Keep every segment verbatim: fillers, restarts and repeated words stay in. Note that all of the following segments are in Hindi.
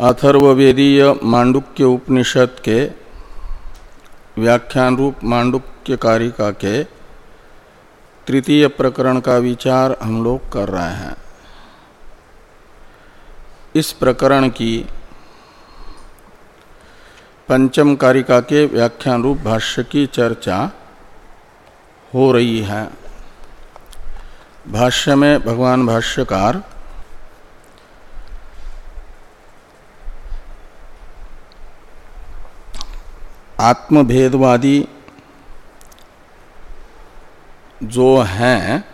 अथर्ववेदीय मांडुक्य उपनिषद के व्याख्यान रूप मांडुक्य कारिका के तृतीय प्रकरण का विचार हम लोग कर रहे हैं। इस प्रकरण की पंचम कारिका के व्याख्यान रूप भाष्य की चर्चा हो रही है। भाष्य में भगवान भाष्यकार आत्मभेदवादी जो हैं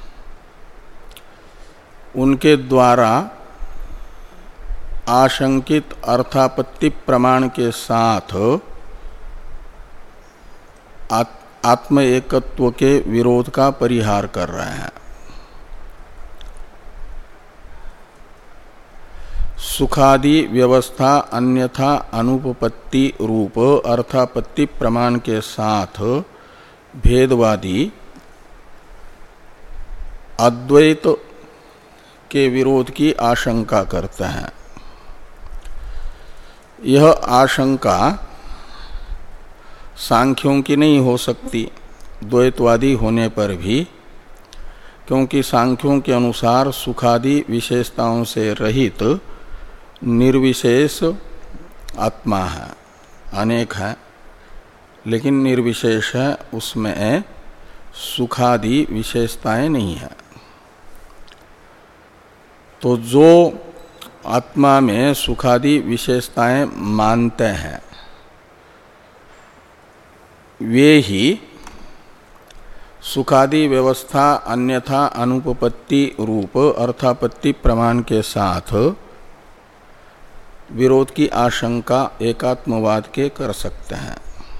उनके द्वारा आशंकित अर्थापत्ति प्रमाण के साथ आत्म एकत्व के विरोध का परिहार कर रहे हैं। सुखादि व्यवस्था अन्यथा अनुपपत्ति रूप अर्थापत्ति प्रमाण के साथ भेदवादी अद्वैत के विरोध की आशंका करते हैं। यह आशंका सांख्यों की नहीं हो सकती द्वैतवादी होने पर भी, क्योंकि सांख्यों के अनुसार सुखादि विशेषताओं से रहित निर्विशेष आत्मा है, अनेक है लेकिन निर्विशेष है, उसमें सुखादि विशेषताएं नहीं है। तो जो आत्मा में सुखादि विशेषताएं मानते हैं वे ही सुखादि व्यवस्था अन्यथा अनुपपत्ति रूप अर्थापत्ति प्रमाण के साथ विरोध की आशंका एकात्मवाद के कर सकते हैं।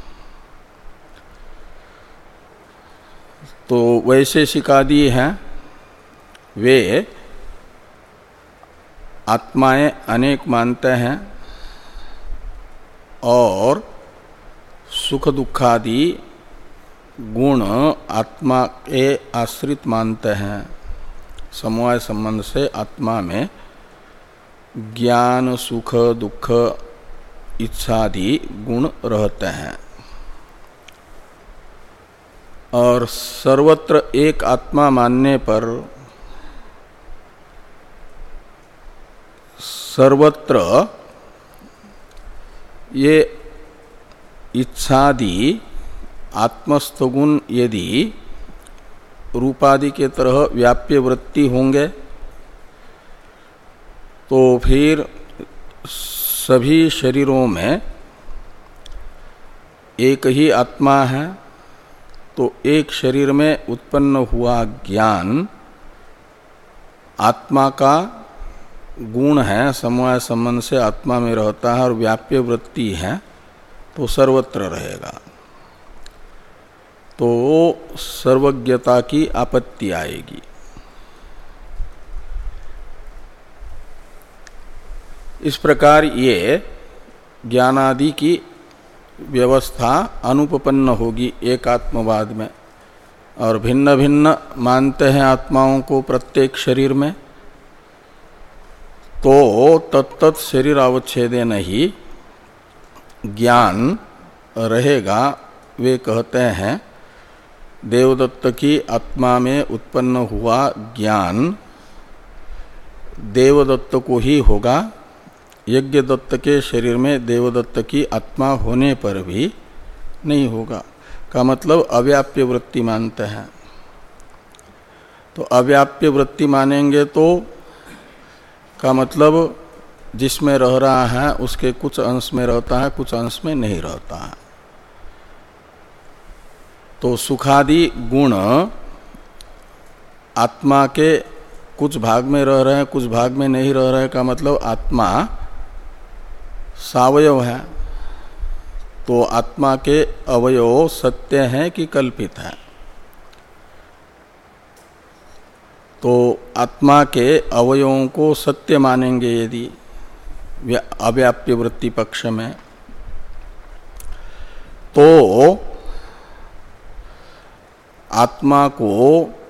तो वैशेषिकादि हैं वे आत्माएं अनेक मानते हैं और सुख दुखादि गुण आत्मा के आश्रित मानते हैं। समवाय संबंध से आत्मा में ज्ञान सुख दुख इच्छादि गुण रहते हैं और सर्वत्र एक आत्मा मानने पर सर्वत्र ये इच्छादि आत्मस्थ गुण यदि रूपादि के तरह व्याप्य वृत्ति होंगे तो फिर सभी शरीरों में एक ही आत्मा है। तो एक शरीर में उत्पन्न हुआ ज्ञान आत्मा का गुण है, समवाय संबंध से आत्मा में रहता है और व्याप्य वृत्ति है तो सर्वत्र रहेगा। तो सर्वज्ञता की आपत्ति आएगी। इस प्रकार ये ज्ञानादि की व्यवस्था अनुपपन्न होगी एकात्मवाद में, और भिन्न भिन्न मानते हैं आत्माओं को प्रत्येक शरीर में, तो तत्तत् शरीर अवच्छेदेन ही ज्ञान रहेगा। वे कहते हैं देवदत्त की आत्मा में उत्पन्न हुआ ज्ञान देवदत्त को ही होगा, यज्ञदत्त के शरीर में देवदत्त की आत्मा होने पर भी नहीं होगा। का मतलब अव्याप्य वृत्ति मानते हैं। तो अव्याप्य वृत्ति मानेंगे तो का मतलब जिसमें रह रहा है उसके कुछ अंश में रहता है, कुछ अंश में नहीं रहता है। तो सुखादि गुण आत्मा के कुछ भाग में रह रहे हैं, कुछ भाग में नहीं रह रहे, का मतलब आत्मा सावयव है। तो आत्मा के अवयव सत्य हैं कि कल्पित हैं? तो आत्मा के अवयवों को सत्य मानेंगे यदि अव्याप्य वृत्ति पक्ष में, तो आत्मा को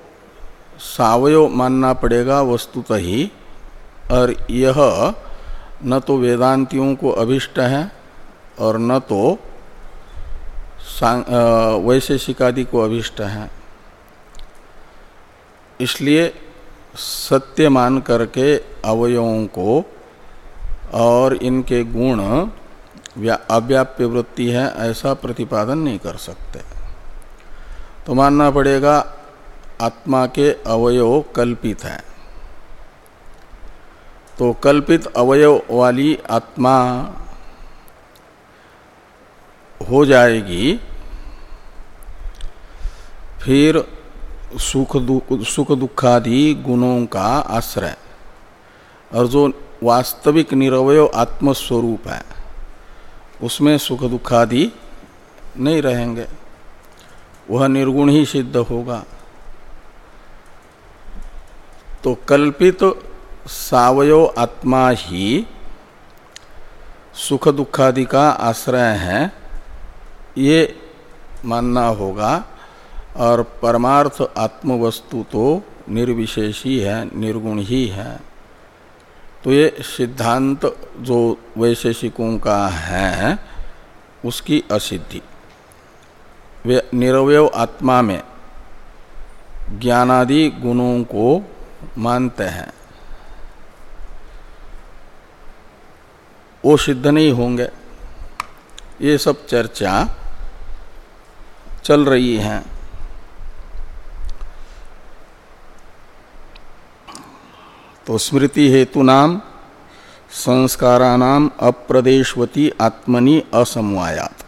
सावयव मानना पड़ेगा वस्तुतः ही, और यह न तो वेदांतियों को अभिष्ट है और न तो वैशेषिकादि को अभिष्ट है। इसलिए सत्य मान करके अवयवों को और इनके गुण अव्याप्य वृत्ति है ऐसा प्रतिपादन नहीं कर सकते। तो मानना पड़ेगा आत्मा के अवयव कल्पित हैं। तो कल्पित अवयव वाली आत्मा हो जाएगी, फिर सुख दुख सुख दुखादि गुणों का आश्रय, और जो वास्तविक निरवय आत्मस्वरूप है उसमें सुख दुखादि नहीं रहेंगे, वह निर्गुण ही सिद्ध होगा। तो कल्पित सावयव आत्मा ही सुख दुखादि का आश्रय है, ये मानना होगा। और परमार्थ आत्मवस्तु तो निर्विशेषी है, निर्गुण ही है। तो ये सिद्धांत जो वैशेषिकों का है उसकी असिद्धि। वे निरवय आत्मा में ज्ञानादि गुणों को मानते हैं, वो सिद्ध नहीं होंगे। ये सब चर्चा चल रही है। तो स्मृति हेतु नाम संस्कारानाम अप्रदेशवती आत्मनि असमवायात,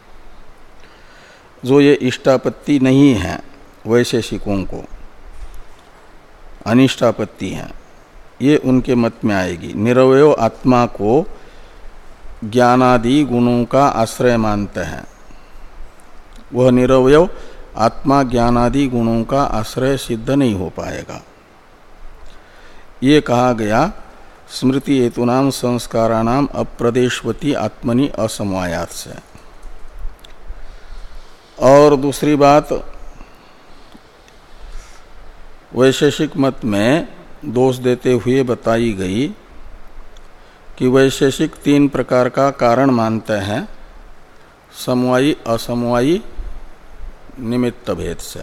जो ये इष्टापत्ति नहीं है वैशेषिकों को, अनिष्टापत्ति है, ये उनके मत में आएगी। निरवय आत्मा को ज्ञानादि गुणों का आश्रय मानते हैं, वह निरवय आत्मा ज्ञानादि गुणों का आश्रय सिद्ध नहीं हो पाएगा। ये कहा गया स्मृति हेतुनाम संस्काराणाम अप्रदेशवती आत्मनि असमवायात से। और दूसरी बात, वैशेषिक मत में दोष देते हुए बताई गई कि वैशेषिक तीन प्रकार का कारण मानते हैं, समवायी असमवायी निमित्त भेद से।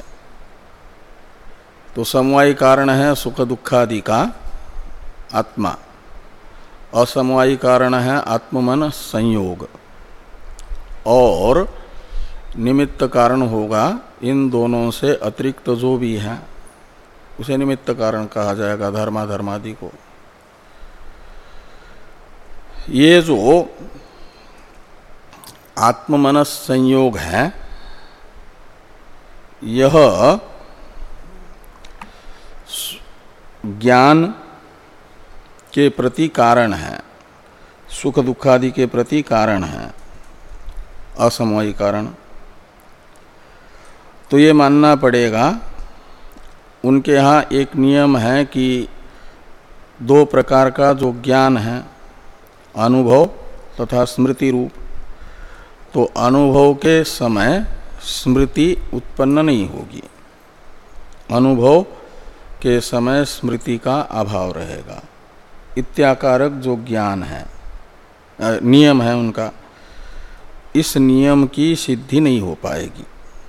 तो समवायी कारण है सुख दुखादि का आत्मा, असमवायी कारण है आत्ममन संयोग, और निमित्त कारण होगा इन दोनों से अतिरिक्त जो भी है उसे निमित्त कारण कहा जाएगा, धर्माधर्मादि को। ये जो आत्ममनस संयोग है यह ज्ञान के प्रति कारण है, सुख दुखादि के प्रति कारण है, असमवायी कारण। तो ये मानना पड़ेगा उनके यहाँ एक नियम है कि दो प्रकार का जो ज्ञान है, अनुभव तथा स्मृति रूप। तो अनुभव के समय स्मृति उत्पन्न नहीं होगी, अनुभव के समय स्मृति का अभाव रहेगा। इत्याकारक जो ज्ञान है, नियम है उनका, इस नियम की सिद्धि नहीं हो पाएगी,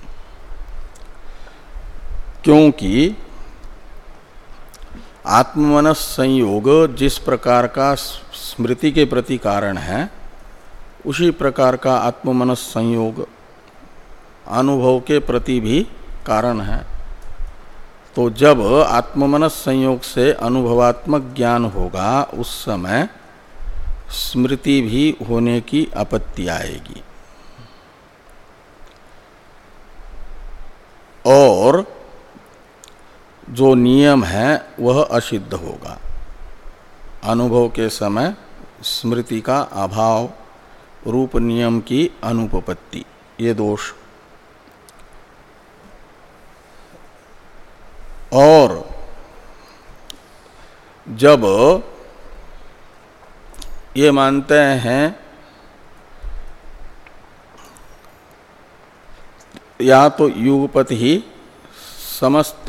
क्योंकि आत्ममनस संयोग जिस प्रकार का स्मृति के प्रति कारण है उसी प्रकार का आत्ममनस संयोग अनुभव के प्रति भी कारण है। तो जब आत्ममनस संयोग से अनुभवात्मक ज्ञान होगा उस समय स्मृति भी होने की आपत्ति आएगी, और जो नियम है वह असिद्ध होगा। अनुभव के समय स्मृति का अभाव रूप नियम की अनुपपत्ति, ये दोष। और जब ये मानते हैं या तो युगपत ही समस्त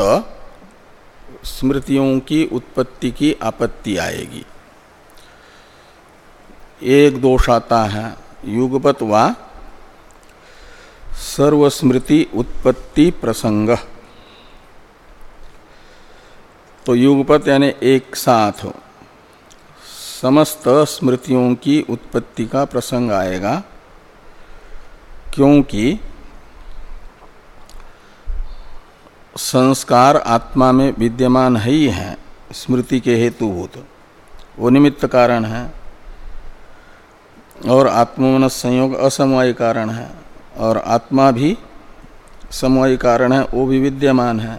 स्मृतियों की उत्पत्ति की आपत्ति आएगी। एक दोष आता है, युगपत वा सर्वस्मृति उत्पत्ति प्रसंग। तो युगपत यानी एक साथ समस्त स्मृतियों की उत्पत्ति का प्रसंग आएगा, क्योंकि संस्कार आत्मा में विद्यमान है ही है, स्मृति के हेतुभूत, वो निमित्त कारण है, और आत्ममनस संयोग असमवायी कारण है, और आत्मा भी समवायी कारण है, वो भी विद्यमान है।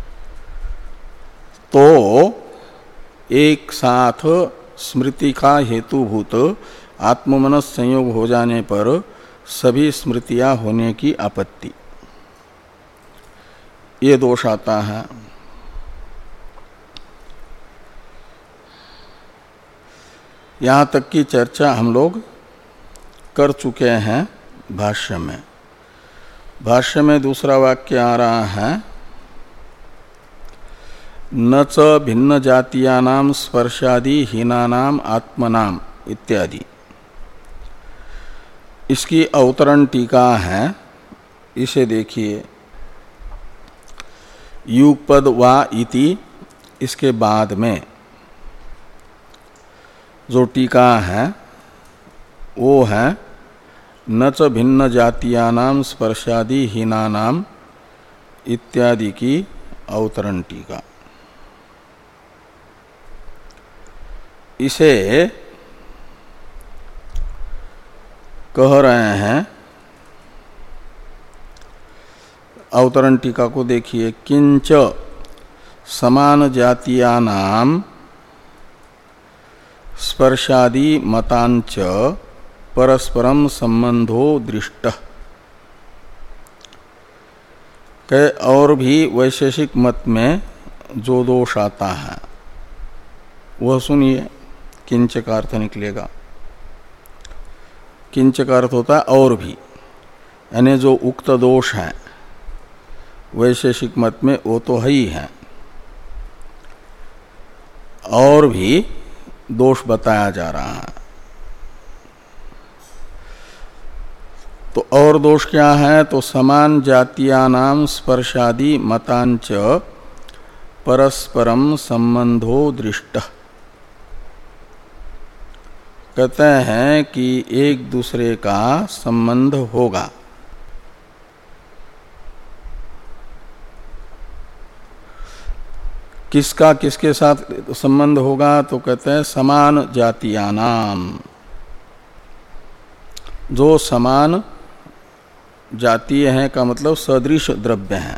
तो एक साथ स्मृति का हेतुभूत आत्ममनस संयोग हो जाने पर सभी स्मृतियां होने की आपत्ति, ये दोष आता है। यहाँ तक की चर्चा हम लोग कर चुके हैं भाष्य में। भाष्य में दूसरा वाक्य आ रहा है, न च भिन्न जातीयानाम स्पर्शादि हीनानाम आत्मनाम इत्यादि। इसकी अवतरण टीका है, इसे देखिए। युगपद वा इति इसके बाद में जो टीका है वो है न च भिन्न जातीयानाम स्पर्शादि हीनानाम इत्यादि की अवतरण टीका। इसे कह रहे हैं, अवतरण टीका को देखिए। किंच समान जातीयानाम स्पर्शादि मतांच परस्परम संबंधो दृष्ट। के और भी वैशेषिक मत में जो दोष आता है वह सुनिए। किंच का अर्थ निकलेगा, किंच का अर्थ होता है और भी, यानी जो उक्त दोष है वैशेषिक मत में वो तो है ही है, और भी दोष बताया जा रहा है। तो और दोष क्या है? तो समान जातीयानाम स्पर्शादि मतांच परस्परम संबंधो दृष्ट। कहते हैं कि एक दूसरे का संबंध होगा। किसका किसके साथ संबंध होगा? तो कहते हैं समान जातीयानाम, जो समान जातीय हैं का मतलब सदृश द्रव्य हैं,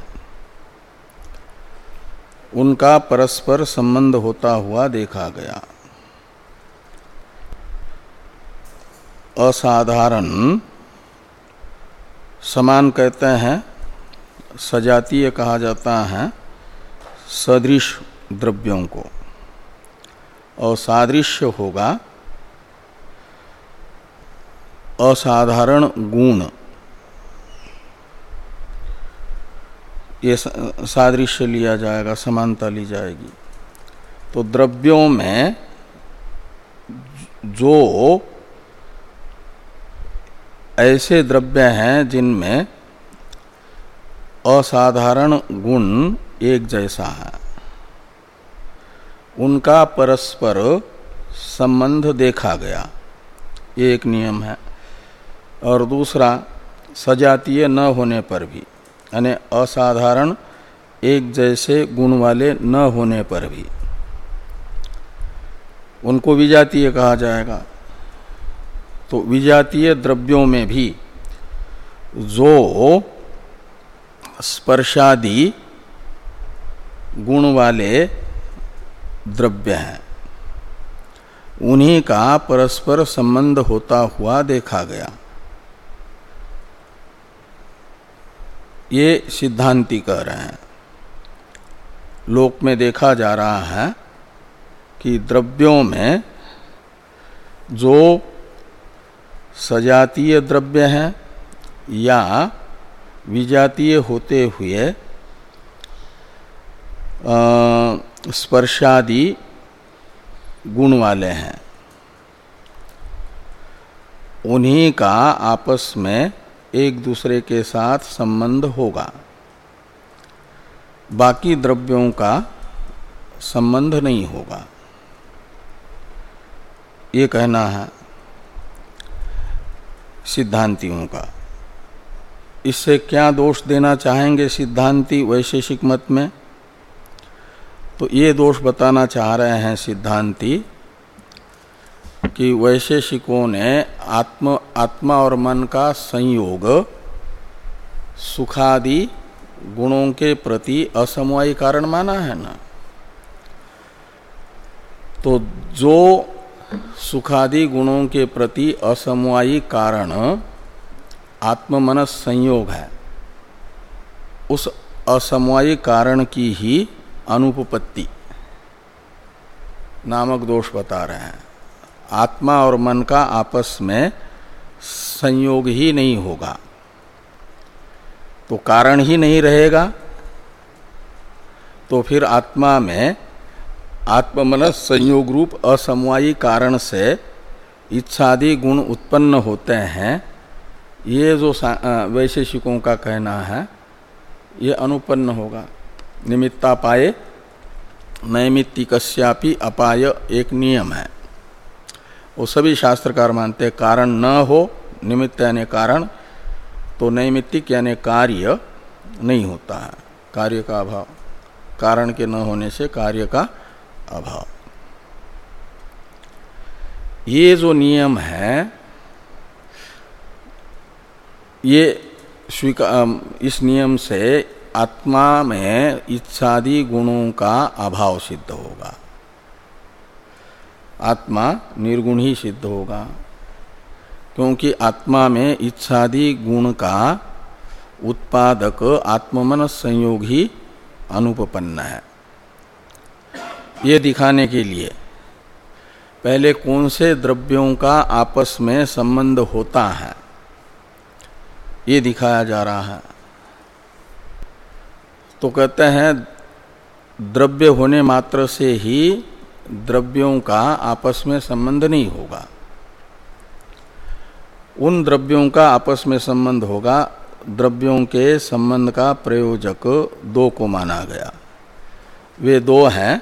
उनका परस्पर संबंध होता हुआ देखा गया। असाधारण समान कहते हैं, सजातीय कहा जाता है सदृश द्रव्यों को, और सादृश्य होगा असाधारण गुण। ये सादृश्य लिया जाएगा, समानता ली जाएगी। तो द्रव्यों में जो ऐसे द्रव्य हैं जिनमें असाधारण गुण एक जैसा है, उनका परस्पर संबंध देखा गया, ये एक नियम है। और दूसरा, सजातीय न होने पर भी, यानी असाधारण एक जैसे गुण वाले न होने पर भी उनको विजातीय कहा जाएगा। तो विजातीय द्रव्यों में भी जो स्पर्शादि गुण वाले द्रव्य हैं, उन्हीं का परस्पर संबंध होता हुआ देखा गया। ये सिद्धांती कह रहे हैं। लोक में देखा जा रहा है कि द्रव्यों में जो सजातीय द्रव्य हैं या विजातीय होते हुए स्पर्शादि गुण वाले हैं, उन्हीं का आपस में एक दूसरे के साथ संबंध होगा, बाकी द्रव्यों का संबंध नहीं होगा, ये कहना है सिद्धांतियों का। इससे क्या दोष देना चाहेंगे सिद्धांति वैशेषिक मत में? तो ये दोष बताना चाह रहे हैं सिद्धांति कि वैशेषिकों ने आत्म आत्मा और मन का संयोग सुखादि गुणों के प्रति असमवायी कारण माना है ना। तो जो सुखादि गुणों के प्रति असमवायी कारण आत्ममनस संयोग है, उस असमवायी कारण की ही अनुपपत्ति नामक दोष बता रहे हैं। आत्मा और मन का आपस में संयोग ही नहीं होगा तो कारण ही नहीं रहेगा, तो फिर आत्मा में आत्ममनस संयोग रूप असमवायी कारण से इच्छादि गुण उत्पन्न होते हैं, ये जो वैशेषिकों का कहना है ये अनुपन्न होगा। निमित्तापाये नैमित्तिकस्यापि अपाय एक नियम है, वो सभी शास्त्रकार मानते हैं। कारण न हो, निमित्त यानी कारण, तो नैमित्तिक यानी कार्य नहीं होता है, कार्य का अभाव, कारण के न होने से कार्य का अभाव। ये जो नियम है ये स्वीकार, इस नियम से आत्मा में इच्छादि गुणों का अभाव सिद्ध होगा, आत्मा निर्गुण ही सिद्ध होगा, क्योंकि आत्मा में इच्छादि गुण का उत्पादक आत्ममनस संयोग ही अनुपपन्न है। ये दिखाने के लिए पहले कौन से द्रव्यों का आपस में संबंध होता है ये दिखाया जा रहा है। तो कहते हैं द्रव्य होने मात्र से ही द्रव्यों का आपस में संबंध नहीं होगा, उन द्रव्यों का आपस में संबंध होगा, द्रव्यों के संबंध का प्रयोजक दो को माना गया। वे दो हैं,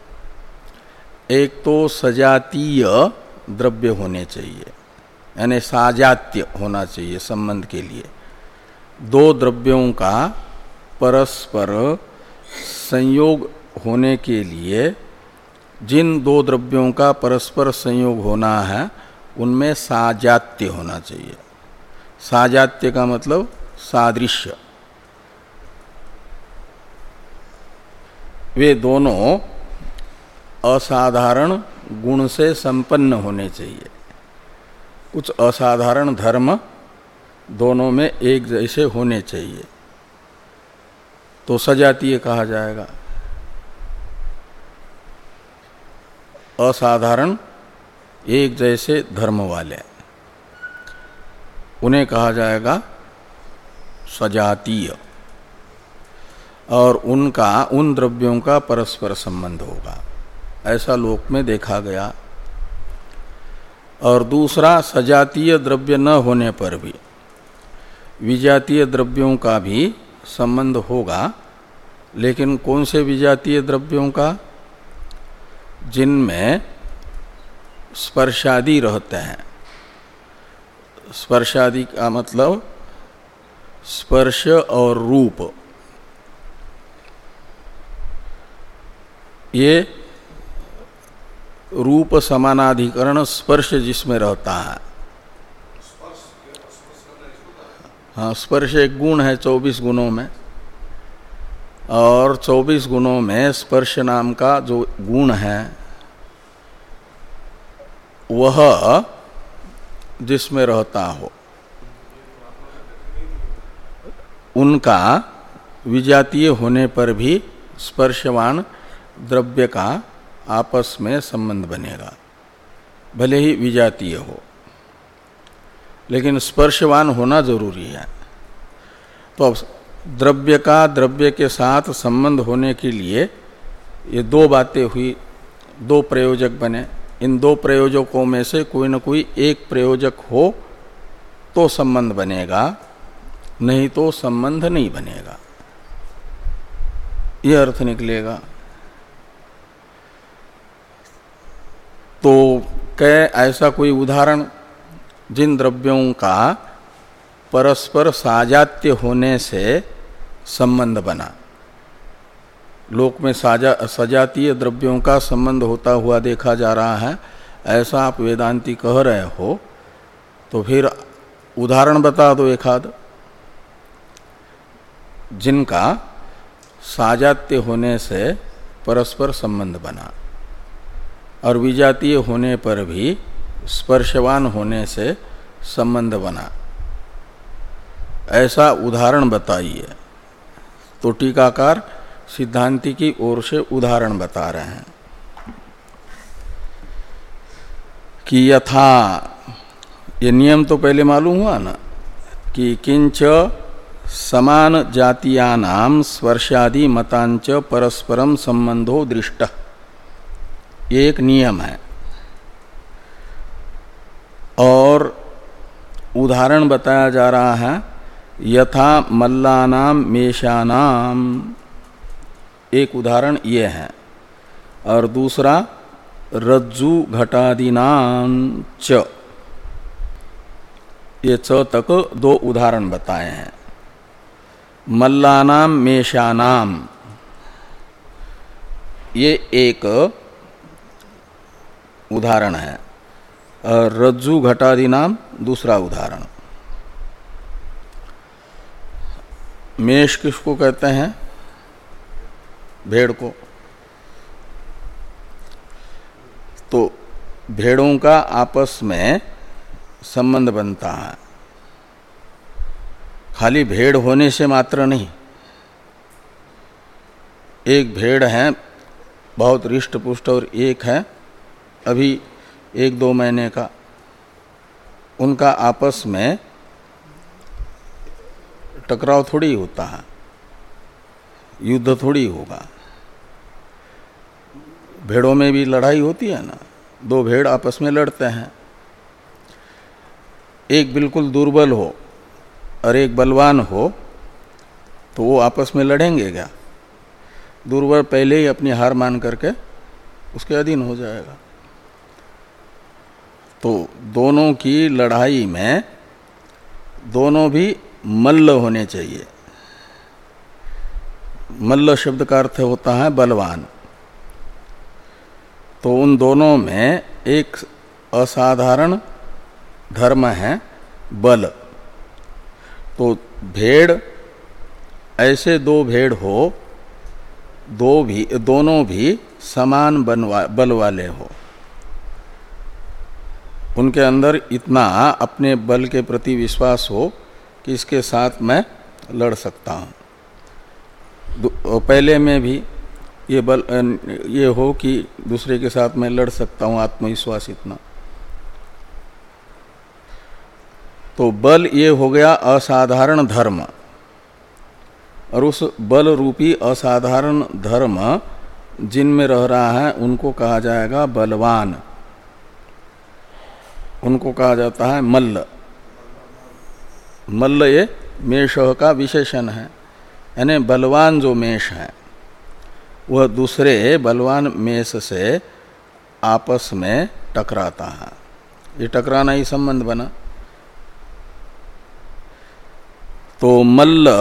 एक तो सजातीय द्रव्य होने चाहिए, यानी साजात्य होना चाहिए संबंध के लिए। दो द्रव्यों का परस्पर संयोग होने के लिए जिन दो द्रव्यों का परस्पर संयोग होना है उनमें साजात्य होना चाहिए। साजात्य का मतलब सादृश्य। वे दोनों असाधारण गुण से संपन्न होने चाहिए। कुछ असाधारण धर्म दोनों में एक जैसे होने चाहिए तो सजातीय कहा जाएगा। असाधारण एक जैसे धर्म वाले उन्हें कहा जाएगा सजातीय, और उनका उन द्रव्यों का परस्पर संबंध होगा, ऐसा लोक में देखा गया। और दूसरा, सजातीय द्रव्य न होने पर भी विजातीय द्रव्यों का भी संबंध होगा, लेकिन कौन से विजातीय द्रव्यों का? जिनमें स्पर्शादि रहते हैं। स्पर्शादि का मतलब स्पर्श और रूप, ये रूप समानाधिकरण स्पर्श जिसमें रहता है। हाँ, स्पर्श एक गुण है चौबीस गुणों में, और चौबीस गुणों में स्पर्श नाम का जो गुण है वह जिसमें रहता हो उनका विजातीय होने पर भी स्पर्शवान द्रव्य का आपस में संबंध बनेगा, भले ही विजातीय हो, लेकिन स्पर्शवान होना जरूरी है। तो अब द्रव्य का द्रव्य के साथ संबंध होने के लिए ये दो बातें हुई, दो प्रयोजक बने। इन दो प्रयोजकों में से कोई न कोई एक प्रयोजक हो तो संबंध बनेगा, नहीं तो संबंध नहीं बनेगा, यह अर्थ निकलेगा। तो कै ऐसा कोई उदाहरण जिन द्रव्यों का परस्पर साजात्य होने से संबंध बना। लोक में साजा सजातीय द्रव्यों का संबंध होता हुआ देखा जा रहा है, ऐसा आप वेदांती कह रहे हो, तो फिर उदाहरण बता दो एक आध जिनका साजात्य होने से परस्पर संबंध बना और विजातीय होने पर भी स्पर्शवान होने से संबंध बना, ऐसा उदाहरण बताइए। तो टीकाकार सिद्धांति की ओर से उदाहरण बता रहे हैं कि यथा, ये नियम तो पहले मालूम हुआ ना कि किंच समान जातीयानाम स्पर्शादि मतांच परस्परम संबंधो दृष्ट, ये एक नियम है। और उदाहरण बताया जा रहा है यथा मल्लानाम मेषानाम, एक उदाहरण ये है, और दूसरा रज्जु घटादीनां च, ये च तक दो उदाहरण बताए हैं। मल्लानाम मेषानाम ये एक उदाहरण है, और रज्जु घटादीनाम दूसरा उदाहरण। मेष किसको कहते हैं? भेड़ को। तो भेड़ों का आपस में संबंध बनता है, खाली भेड़ होने से मात्र नहीं। एक भेड़ है बहुत रिष्ट पुष्ट और एक है अभी एक दो महीने का, उनका आपस में टकराव थोड़ी होता है, युद्ध थोड़ी होगा। भेड़ों में भी लड़ाई होती है ना, दो भेड़ आपस में लड़ते हैं, एक बिल्कुल दुर्बल हो और एक बलवान हो, तो वो आपस में लड़ेंगे क्या? दुर्बल पहले ही अपनी हार मान करके उसके अधीन हो जाएगा। तो दोनों की लड़ाई में दोनों भी मल्ल होने चाहिए। मल्ल शब्द का अर्थ होता है बलवान। तो उन दोनों में एक असाधारण धर्म है बल। तो भेड़, ऐसे दो भेड़ हो, दो भी दोनों भी समान बल वाले हो, उनके अंदर इतना अपने बल के प्रति विश्वास हो कि इसके साथ मैं लड़ सकता हूँ। पहले में भी ये बल ये हो कि दूसरे के साथ मैं लड़ सकता हूँ, आत्मविश्वास इतना। तो बल ये हो गया असाधारण धर्म, और उस बल रूपी असाधारण धर्म जिनमें रह रहा है उनको कहा जाएगा बलवान, उनको कहा जाता है मल्ल। मल्ल ये मेष का विशेषण है, यानी बलवान जो मेष है वह दूसरे बलवान मेष से आपस में टकराता है। ये टकराना ही संबंध बना। तो मल्ल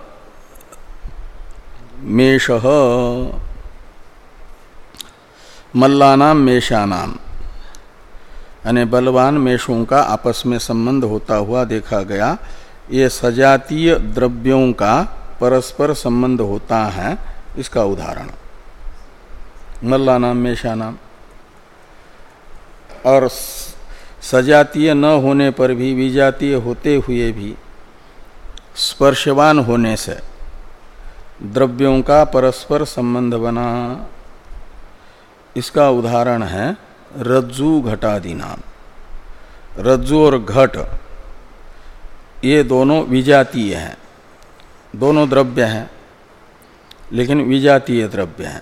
मेषः, मल्लानाम मेषानाम, यानी बलवान मेषों का आपस में संबंध होता हुआ देखा गया। ये सजातीय द्रव्यों का परस्पर संबंध होता है, इसका उदाहरण मल्लानाम मेषानाम। और सजातीय न होने पर भी, विजातीय होते हुए भी स्पर्शवान होने से द्रव्यों का परस्पर संबंध बना, इसका उदाहरण है रज्जु घटादि नाम। रज्जु और घट ये दोनों विजातीय हैं, दोनों द्रव्य हैं लेकिन विजातीय द्रव्य हैं।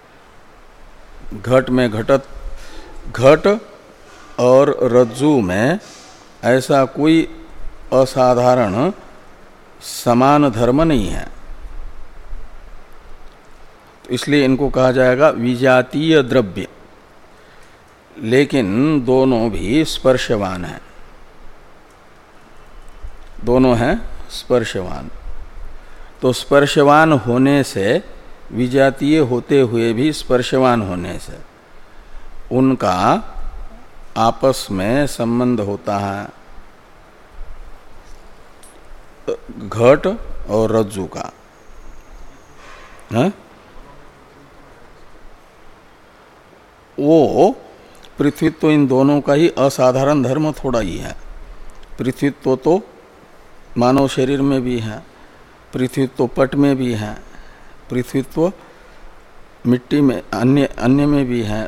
घट में घटत घट और रज्जु में ऐसा कोई असाधारण समान धर्म नहीं है, तो इसलिए इनको कहा जाएगा विजातीय द्रव्य। लेकिन दोनों भी स्पर्शवान हैं, दोनों हैं स्पर्शवान। तो स्पर्शवान होने से, विजातीय होते हुए भी स्पर्शवान होने से उनका आपस में संबंध होता है घट और रज्जु का। है? वो पृथ्वीत्व तो इन दोनों का ही असाधारण धर्म थोड़ा ही है। पृथ्वीत्व तो, तो मानव शरीर में भी है, पृथ्वीत्व तो पट में भी है, पृथ्वीत्व मिट्टी में अन्य अन्य में भी है,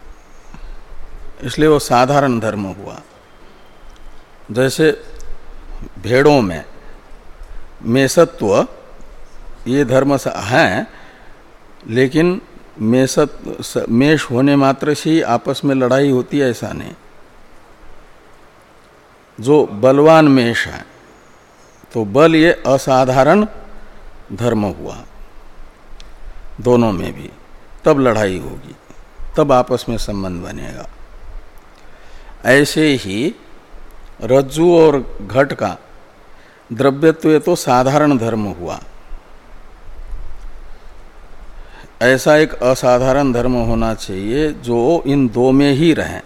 इसलिए वो साधारण धर्म हुआ। जैसे भेड़ों में मेषत्व ये धर्म है, लेकिन मेषत मेष होने मात्र से ही आपस में लड़ाई होती है ऐसा नहीं। जो बलवान मेष है तो बल ये असाधारण धर्म हुआ दोनों में भी, तब लड़ाई होगी, तब आपस में संबंध बनेगा। ऐसे ही रज्जु और घट का द्रव्यत्व तो साधारण धर्म हुआ, ऐसा एक असाधारण धर्म होना चाहिए जो इन दो में ही रहे,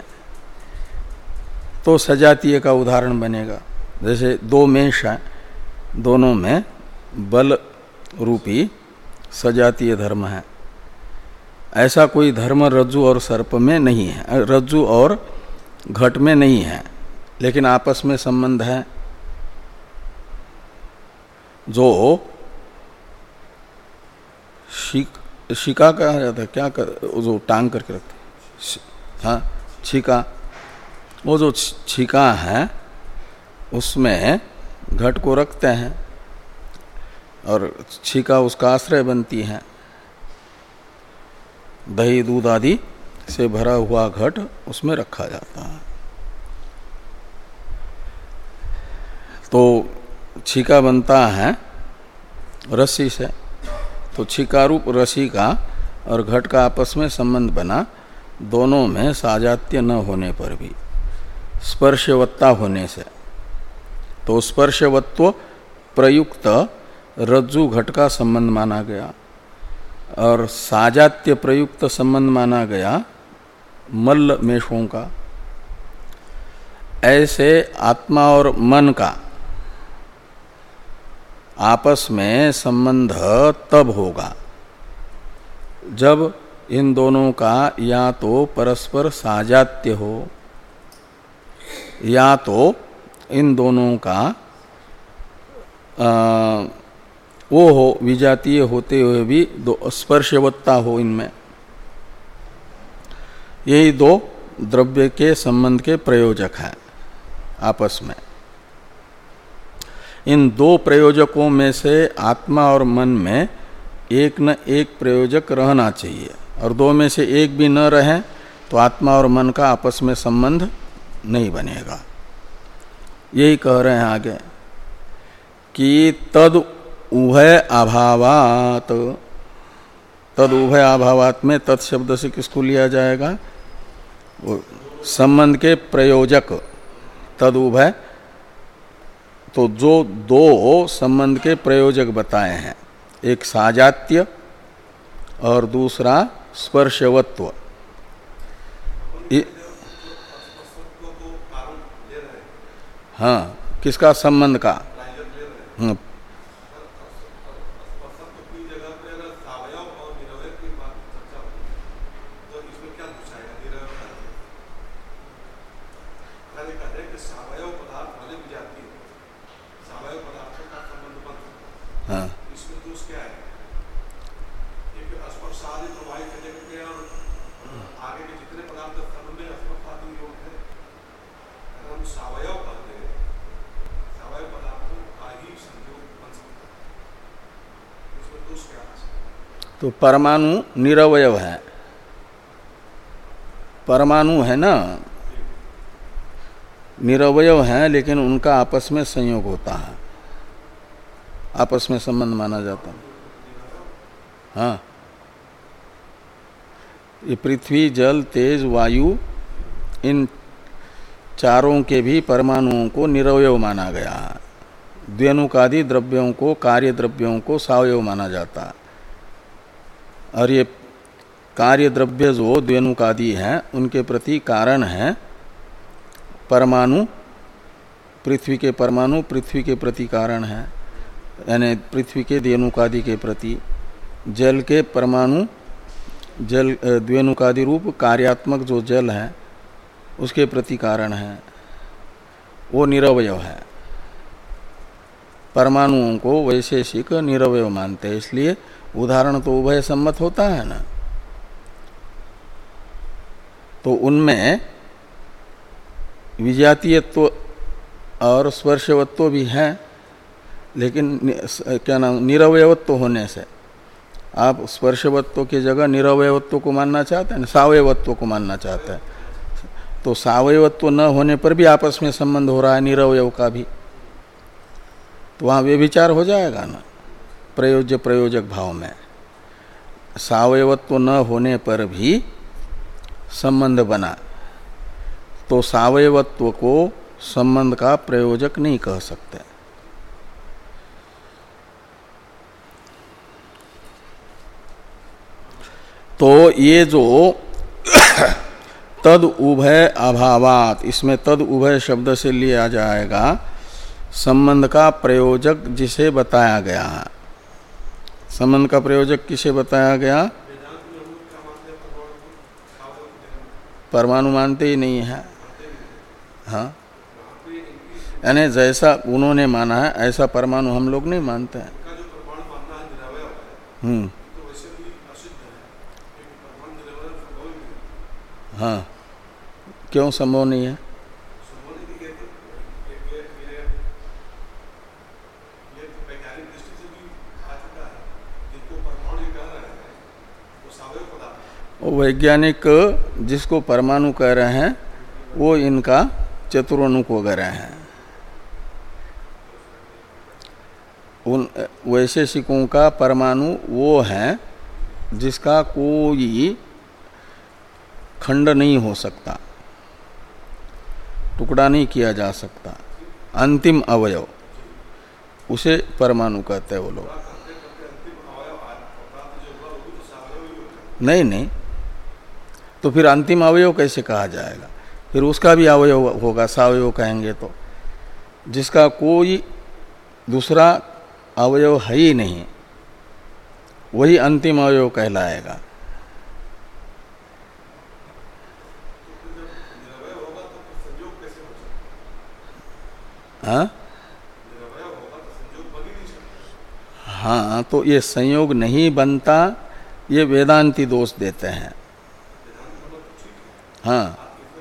तो सजातीय का उदाहरण बनेगा। जैसे दो मेष हैं, दोनों में बल रूपी सजातीय धर्म है, ऐसा कोई धर्म रज्जु और सर्प में नहीं है, रज्जु और घट में नहीं है, लेकिन आपस में संबंध है। जो शिक, शिका कहा जाता है, क्या कर, जो टांग करके रखते, हाँ छिका, वो जो छिका है उसमें घट को रखते हैं और छिका उसका आश्रय बनती है। दही दूध आदि से भरा हुआ घट उसमें रखा जाता है। तो छिका बनता है रस्सी से, तो छिकारूप रस्सी का और घट का आपस में संबंध बना, दोनों में साजात्य न होने पर भी स्पर्शवत्ता होने से, तो स्पर्शवत्व प्रयुक्त रज्जु घट का संबंध माना गया और साजात्य प्रयुक्त संबंध माना गया मल्ल मेषों का। ऐसे आत्मा और मन का आपस में संबंध तब होगा जब इन दोनों का या तो परस्पर साजात्य हो, या तो इन दोनों का आ, वो हो विजातीय होते हुए भी दो स्पर्शवत्ता हो इनमें। यही दो द्रव्य के संबंध के प्रयोजक हैं आपस में। इन दो प्रयोजकों में से आत्मा और मन में एक न एक प्रयोजक रहना चाहिए, और दो में से एक भी न रहे तो आत्मा और मन का आपस में संबंध नहीं बनेगा। यही कह रहे हैं आगे कि तद उभय अभावात, तद उभय अभावात में तत् शब्द से किसको लिया जाएगा? वो संबंध के प्रयोजक तद उभय, तो जो दो संबंध के प्रयोजक बताए हैं, एक साजात्य और दूसरा स्पर्शवत्व। हाँ, किसका संबंध का? हाँ, हाँ, तो परमाणु निरवयव है, परमाणु है ना, निरवयव हैं लेकिन उनका आपस में संयोग होता है, आपस में संबंध माना जाता है। हाँ, ये पृथ्वी, जल, तेज, वायु, इन चारों के भी परमाणुओं को निरवयव माना गया है। द्व्यनुकादि द्रव्यों को, कार्य द्रव्यों को सावयव माना जाता है। और ये कार्य द्रव्य जो द्व्यनुकादि हैं उनके प्रति कारण है परमाणु। पृथ्वी के परमाणु पृथ्वी के प्रति कारण है, यानी पृथ्वी के द्व्यनुकादि के प्रति। जल के परमाणु जल द्व्यनुकादि रूप कार्यात्मक जो जल है उसके प्रति कारण है, वो निरवयव है। परमाणुओं को वैशेषिक निरवयव मानते हैं, इसलिए उदाहरण तो उभय सम्मत होता है ना। तो उनमें विजातीयत्व और स्पर्शवत्व भी है, लेकिन क्या नाम निरवयवत्व होने से आप स्पर्शवत्व की जगह निरवयवत्व को मानना चाहते हैं, सावयवत्व को मानना चाहते हैं। तो सावयवत्व न होने पर भी आपस में संबंध हो रहा है निरवयव का भी, तो वहाँ व्यभिचार हो जाएगा ना प्रयोज्य प्रयोजक भाव में। सावयवत्व न होने पर भी संबंध बना, तो सावयवत्व को संबंध का प्रयोजक नहीं कह सकते। तो ये जो तद उभय अभावात, इसमें तद उभय शब्द से लिया जाएगा संबंध का प्रयोजक जिसे बताया गया है। संबंध का प्रयोजक किसे बताया गया? परमाणु मानते ही नहीं है। हाँ, यानी जैसा उन्होंने माना है ऐसा परमाणु हम लोग नहीं मानते हैं। हम्म हाँ, क्यों संभव नहीं है? वैज्ञानिक जिसको परमाणु कह रहे हैं वो इनका चतुर्णु को कह रहे हैं। उन वैशेषिकों का परमाणु वो है जिसका कोई खंड नहीं हो सकता, टुकड़ा नहीं किया जा सकता, अंतिम अवयव, उसे परमाणु कहते हैं वो लोग। नहीं नहीं, तो फिर अंतिम अवयव कैसे कहा जाएगा? फिर उसका भी अवयव होगा, सावयव कहेंगे तो। जिसका कोई दूसरा अवयव है ही नहीं वही अंतिम अवयव कहलाएगा। हाँ हाँ, तो ये संयोग नहीं बनता, ये वेदांती दोष देते हैं। हाँ,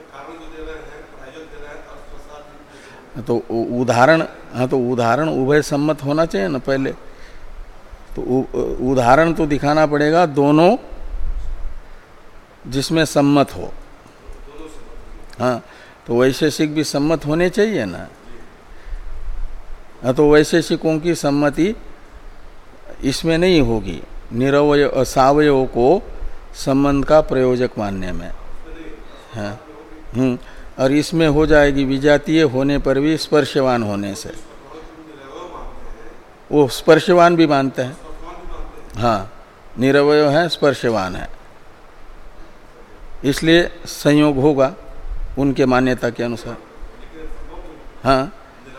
तो उदाहरण, हाँ तो उदाहरण उभय सम्मत होना चाहिए ना पहले। तो उदाहरण तो दिखाना पड़ेगा दोनों जिसमें सम्मत हो। हाँ, तो वैशेषिक भी सम्मत होने चाहिए ना। हाँ, तो वैशेषिकों की सम्मति इसमें नहीं होगी, निरवय सावयव को संबंध का प्रयोजक मानने में। हाँ, हम्म, और इसमें हो जाएगी विजातीय होने पर भी स्पर्शवान होने से। वो स्पर्शवान भी मानते हैं। हाँ, निरवय है, स्पर्शवान है, इसलिए संयोग होगा उनके मान्यता के अनुसार। हाँ,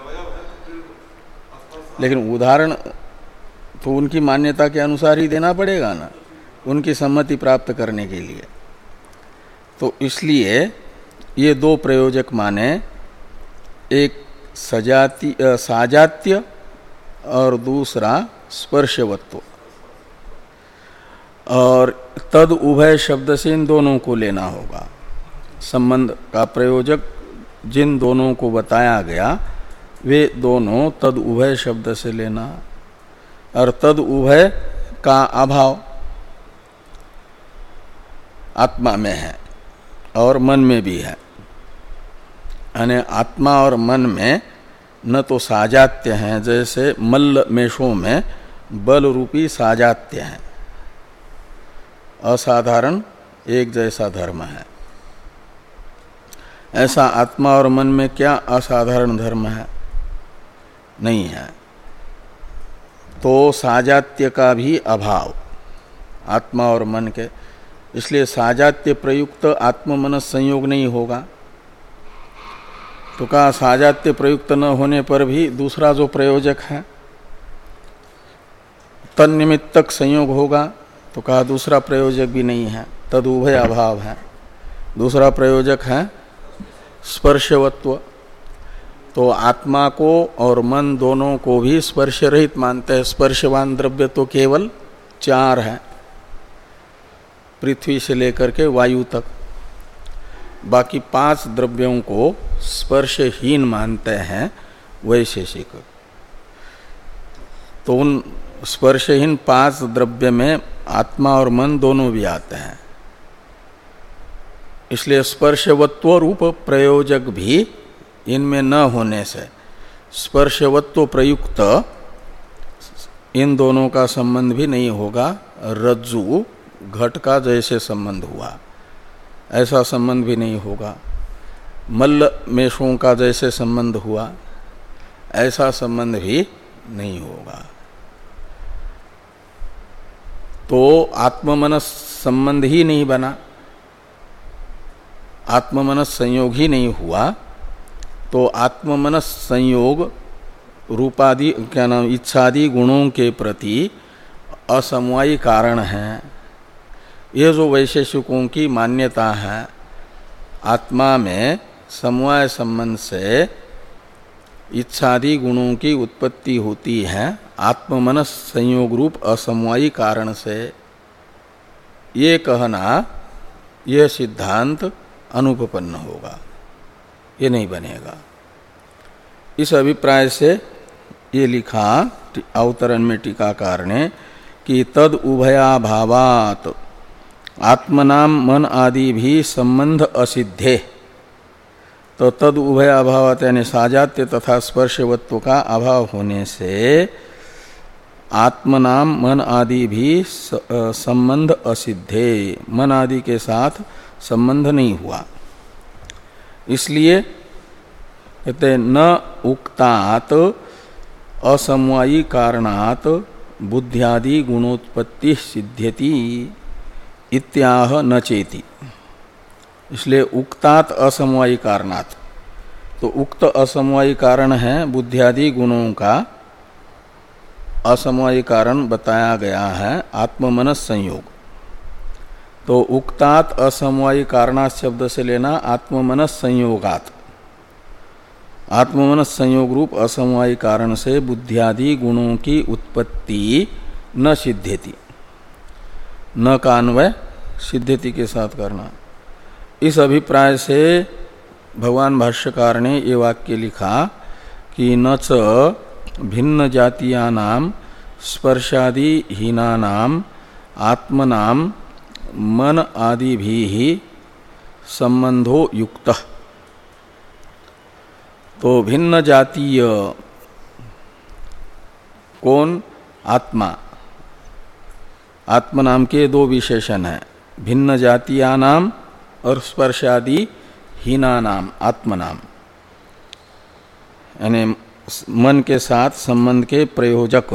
लेकिन उदाहरण तो उनकी मान्यता के अनुसार ही देना पड़ेगा ना, उनकी सम्मति प्राप्त करने के लिए। तो इसलिए ये दो प्रयोजक माने, एक सजाति साजात्य और दूसरा स्पर्शवत्व। और तद उभय शब्द से इन दोनों को लेना होगा। संबंध का प्रयोजक जिन दोनों को बताया गया वे दोनों तद उभय शब्द से लेना। और तद उभय का अभाव आत्मा में है और मन में भी है। यानी आत्मा और मन में न तो साजात्य है, जैसे मल्ल मेषों में बल रूपी साजात्य है, असाधारण एक जैसा धर्म है, ऐसा आत्मा और मन में क्या असाधारण धर्म है? नहीं है। तो साजात्य का भी अभाव आत्मा और मन के, इसलिए साजात्य प्रयुक्त आत्म मनस संयोग नहीं होगा। तो कहा साजात्य प्रयुक्त न होने पर भी दूसरा जो प्रयोजक है तन्निमित्तक संयोग होगा, तो कहा दूसरा प्रयोजक भी नहीं है, तद उभय अभाव है। दूसरा प्रयोजक है स्पर्शवत्व, तो आत्मा को और मन दोनों को भी स्पर्श रहित मानते हैं। स्पर्शवान द्रव्य तो केवल चार है, पृथ्वी से लेकर के वायु तक। बाकी पांच द्रव्यों को स्पर्शहीन मानते हैं वैशेषिक। तो उन स्पर्शहीन पांच द्रव्य में आत्मा और मन दोनों भी आते हैं, इसलिए स्पर्शवत्व रूप प्रयोजक भी इनमें न होने से स्पर्शवत्व प्रयुक्त इन दोनों का संबंध भी नहीं होगा। रज्जु घट का जैसे संबंध हुआ ऐसा संबंध भी नहीं होगा, मल्ल मेषों का जैसे संबंध हुआ ऐसा संबंध भी नहीं होगा। तो आत्ममनस संबंध ही नहीं बना, आत्ममनस संयोग ही नहीं हुआ, तो आत्ममनस संयोग रूपादि क्या नाम इच्छादि गुणों के प्रति असमवायी कारण है। ये जो वैशेषिकों की मान्यता है, आत्मा में समवाय संबंध से इच्छादि गुणों की उत्पत्ति होती है आत्ममनस संयोग रूप असमवायी कारण से, ये कहना यह सिद्धांत अनुपपन्न होगा, ये नहीं बनेगा। इस अभिप्राय से ये लिखा अवतरण में टीकाकार ने कि तद उभयाभावात आत्मनाम मन आदि भी संबंध असिद्धे। तो तद उभयाभावात यानी साजात्य तथा स्पर्शवत्व का अभाव होने से आत्मनाम मन आदि भी संबंध असिद्धे, मन आदि के साथ संबंध नहीं हुआ। इसलिए कहते न उक्तात असमवायी कारणात बुद्ध्यादि गुणोत्पत्ति सिद्ध्यति इत्याह न चेति। इसलिए उक्तात असमवायी कारणात, तो उक्त असमवायी कारण है बुद्ध्यादि गुणों का असमवायी कारण बताया गया है आत्ममनस संयोग। तो उक्तात असमवायी कारणात शब्द से लेना आत्ममनस संयोगात, आत्ममनस संयोग रूप असमवायी कारण से बुद्ध्यादि गुणों की उत्पत्ति न सिद्ध्यति, न का अन्वय सिद्ध्यति के साथ करना। इस अभिप्राय से भगवान भाष्यकार ने ये वाक्य लिखा कि न च भिन्न जातीयानाम स्पर्शादि हीनानाम आत्मनाम मन आदि भी ही संबंधो युक्तः। तो भिन्न जातीय कौन? आत्मा। आत्मा नाम के दो विशेषण हैं, भिन्न जातीया नाम और स्पर्शादि हीना नाम आत्मनाम, यानी मन के साथ संबंध के प्रयोजक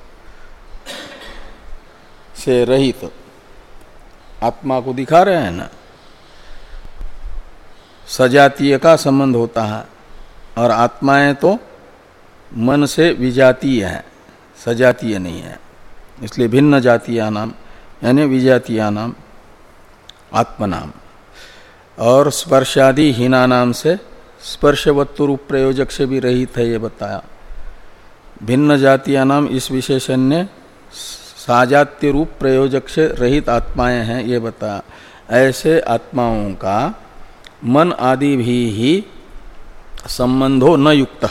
से रहित आत्मा को दिखा रहे हैं ना। सजातीय का संबंध होता है और आत्माएं तो मन से विजातीय है, सजातीय नहीं है। इसलिए भिन्न जातीया नाम यानी विजातीया नाम आत्मनाम, और स्पर्शादि हीना नाम से स्पर्शवत्व रूप प्रयोजक से भी रहित है, ये बताया। भिन्न जातीया नाम इस विशेषण ने साजात्य रूप प्रयोजक से रहित आत्माएं हैं, ये बताया। ऐसे आत्माओं का मन आदि भी ही संबंधो न युक्त,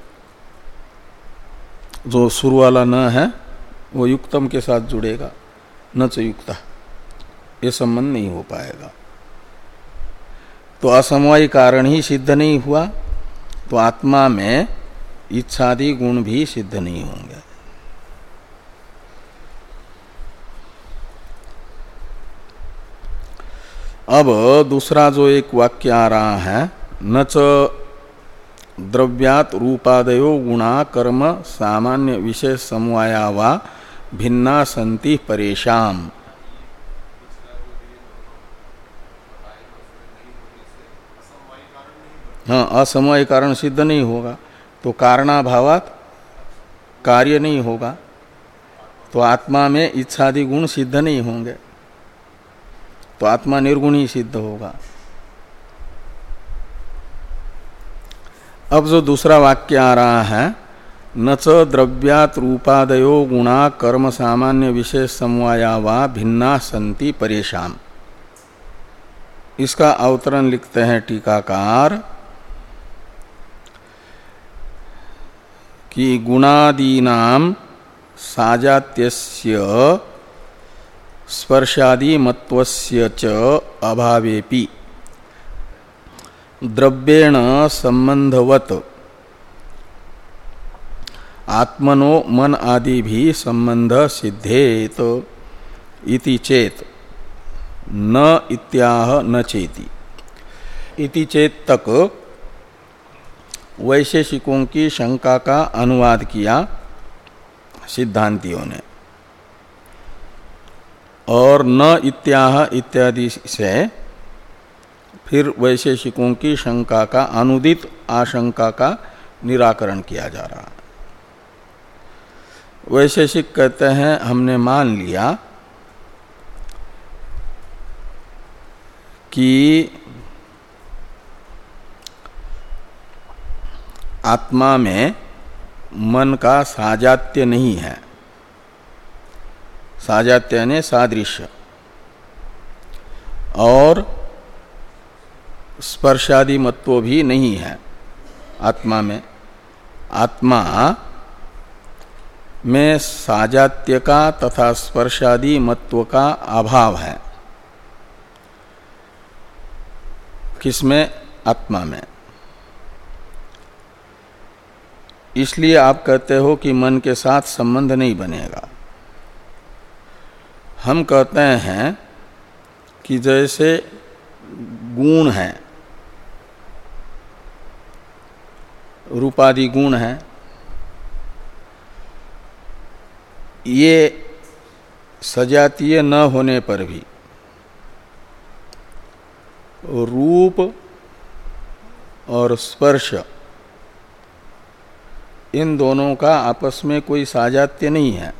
जो शुरू वाला न है वो युक्तम के साथ जुड़ेगा, न च युक्त, ये संबंध नहीं हो पाएगा। तो असमवायी कारण ही सिद्ध नहीं हुआ, तो आत्मा में इच्छादि गुण भी सिद्ध नहीं होंगे। अब दूसरा जो एक वाक्य आ रहा है, न च द्रव्यात रूपादयो गुणा कर्म सामान्य विशेष समवाया वा भिन्ना संति परेशाम। हाँ, असमवाय कारण सिद्ध नहीं होगा तो कारणाभावात कार्य नहीं होगा, तो आत्मा में इच्छादि गुण सिद्ध नहीं होंगे, तो आत्मा निर्गुण ही सिद्ध होगा। अब जो दूसरा वाक्य आ रहा है, न च द्रव्यात रूपादयो गुणा कर्म सामान्य विशेष समवाया वा भिन्ना संति परेशान, इसका अवतरण लिखते हैं टीकाकार कि गुणादीनाम साजात्यस्य स्पर्शादि मत्वस्य च अभावेपि द्रव्येण संबंधवत आत्मनो मन आदि भी संबंध सिद्धेत इति चेत न इत्याह न चेति। इति चेत तक वैशेषिकों की शंका का अनुवाद किया सिद्धांतियों ने, और न इत्याह इत्यादि से फिर वैशेषिकों की शंका का अनुदित आशंका का निराकरण किया जा रहा है। वैशेषिक कहते हैं हमने मान लिया कि आत्मा में मन का साजात्य नहीं है, साजात्य यानी सादृश्य, और स्पर्शादि मत्व भी नहीं है आत्मा में। आत्मा में साजात्य का तथा स्पर्शादि मत्व का अभाव है। किसमें? आत्मा में। इसलिए आप कहते हो कि मन के साथ संबंध नहीं बनेगा। हम कहते हैं कि जैसे गुण है, रूपादि गुण है, ये सजातीय न होने पर भी रूप और स्पर्श इन दोनों का आपस में कोई साजात्य नहीं है,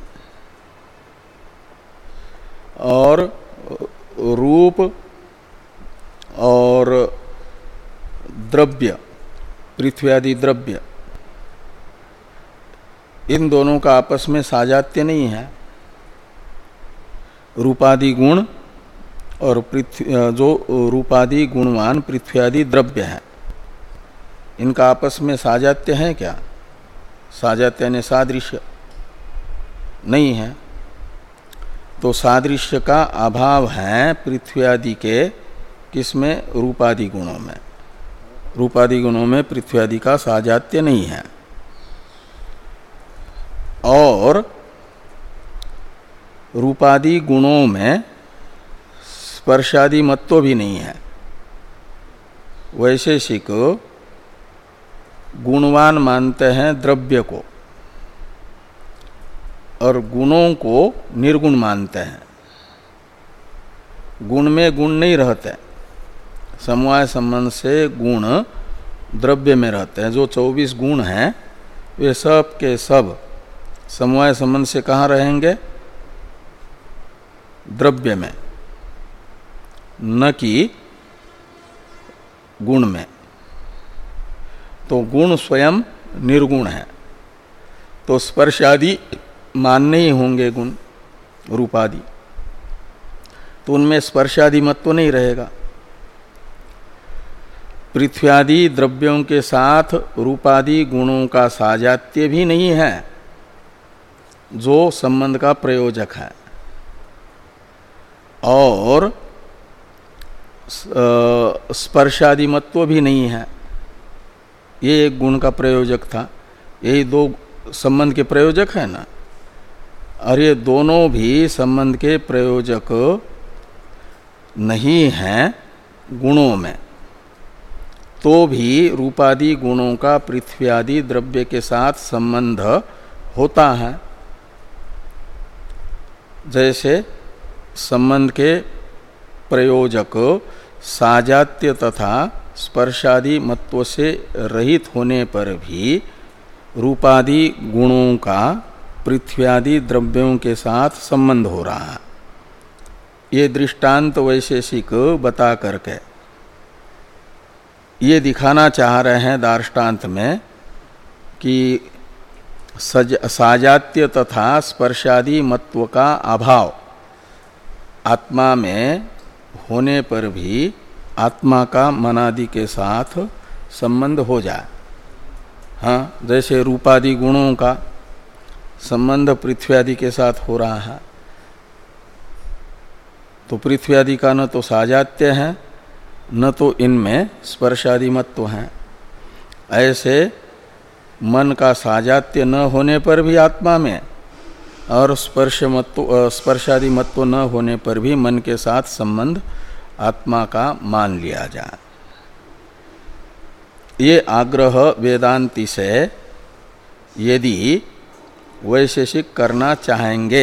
और रूप और द्रव्य, पृथ्वी आदि द्रव्य, इन दोनों का आपस में साजात्य नहीं है। रूपादि गुण और पृथ्वी, जो रूपादि गुणवान पृथ्वी आदि द्रव्य है, इनका आपस में साजात्य है क्या? साजात्य यानी सादृश्य नहीं है। तो सादृश्य का अभाव है पृथ्वी आदि के किसमें? रूपादि गुणों में। रूपादि गुणों में पृथ्वी आदि का साजात्य नहीं है, और रूपादि गुणों में स्पर्शादि मत्व भी नहीं है। वैशेषिक गुणवान मानते हैं द्रव्य को, और गुणों को निर्गुण मानते हैं। गुण में गुण नहीं रहते, समवाय संबंध से गुण द्रव्य में रहते हैं। जो चौबीस गुण हैं वे सब के सब समवाय संबंध से कहाँ रहेंगे? द्रव्य में, न कि गुण में। तो गुण स्वयं निर्गुण है, तो स्पर्श आदि मानने ही होंगे गुण रूपादि, तो उनमें स्पर्शादि मत तो नहीं रहेगा। पृथ्वी आदि द्रव्यों के साथ रूपादि गुणों का साजात्य भी नहीं है, जो संबंध का प्रयोजक है, और स्पर्शादि मत्व भी नहीं है। ये एक गुण का प्रयोजक था, यही दो संबंध के प्रयोजक है ना। और ये दोनों भी संबंध के प्रयोजक नहीं हैं गुणों में, तो भी रूपादि गुणों का पृथ्वी आदि द्रव्य के साथ संबंध होता है। जैसे संबंध के प्रयोजक साजात्य तथा स्पर्शादि मत्व से रहित होने पर भी रूपादि गुणों का पृथ्व्यादि द्रव्यों के साथ संबंध हो रहा है। ये दृष्टांत वैशेषिक बता करके ये दिखाना चाह रहे हैं दार्ष्टान्त में कि सज साजात्य तथा स्पर्शादि मत्व का अभाव आत्मा में होने पर भी आत्मा का मनादि के साथ संबंध हो जाए। हाँ, जैसे रूपादि गुणों का संबंध पृथ्वी आदि के साथ हो रहा है, तो पृथ्वी आदि का न तो साजात्य है न तो इनमें स्पर्शादि मत्व हैं। ऐसे मन का साजात्य न होने पर भी आत्मा में और स्पर्श मत्व स्पर्शादि मत्व न होने पर भी मन के साथ संबंध आत्मा का मान लिया जाए। ये आग्रह वेदांती से यदि वैशेषिक करना चाहेंगे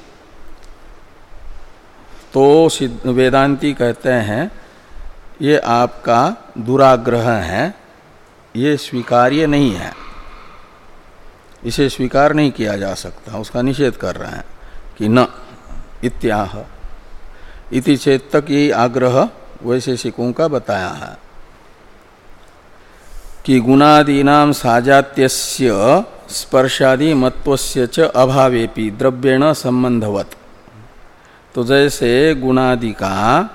तो वेदांती कहते हैं ये आपका दुराग्रह है, ये स्वीकार्य नहीं है, इसे स्वीकार नहीं किया जा सकता, उसका निषेध कर रहे हैं कि न इत्याह इति चेत तक ये आग्रह वैशेषिकों का बताया है कि गुणादीनां साजात्यस्य स्पर्शादि मत्वस्य च अभावेपि द्रव्येण संबंधवत्। तो जैसे गुणादि का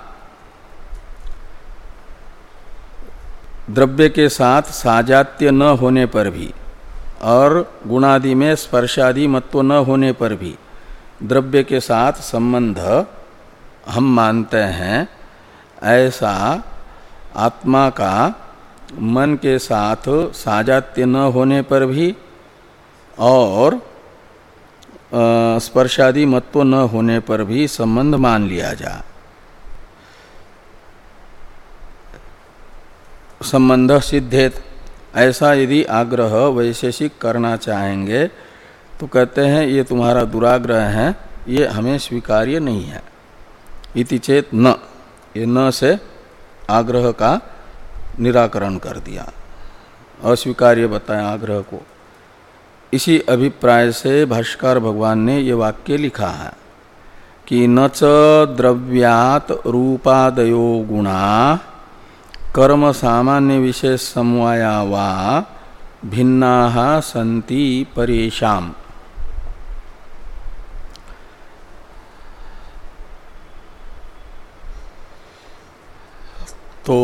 द्रव्य के साथ साजात्य न होने पर भी और गुणादि में स्पर्शादि मत्व न होने पर भी द्रव्य के साथ संबंध हम मानते हैं, ऐसा आत्मा का मन के साथ साजात्य न होने पर भी और स्पर्शादि मत्व न होने पर भी संबंध मान लिया जा। संबंध सिद्धेत, ऐसा यदि आग्रह वैशेषिक करना चाहेंगे तो कहते हैं ये तुम्हारा दुराग्रह है, ये हमें स्वीकार्य नहीं है। इति चेत न, ये न से आग्रह का निराकरण कर दिया, अस्वीकार्य बताया आग्रह को। इसी अभिप्राय से भाष्यकार भगवान ने ये वाक्य लिखा है कि न च द्रव्यात् रूपादयो गुणा कर्म सामान्य विशेष समवाया वा भिन्नाः सन्ति परेषाम्। तो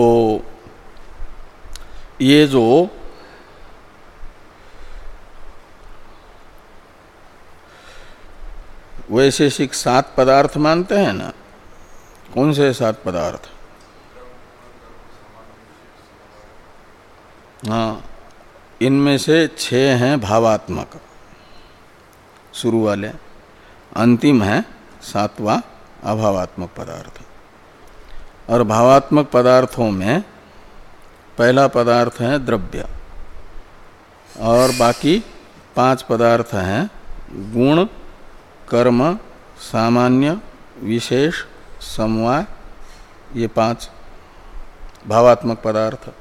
ये जो वैशेषिक सात पदार्थ मानते हैं ना, कौन से सात पदार्थ? हाँ, इनमें से छह हैं भावात्मक, शुरू वाले, अंतिम है सातवां अभावात्मक पदार्थ। और भावात्मक पदार्थों में पहला पदार्थ है द्रव्य और बाकी पांच पदार्थ हैं गुण, कर्म, सामान्य, विशेष, समवाय, ये पांच भावात्मक पदार्थ।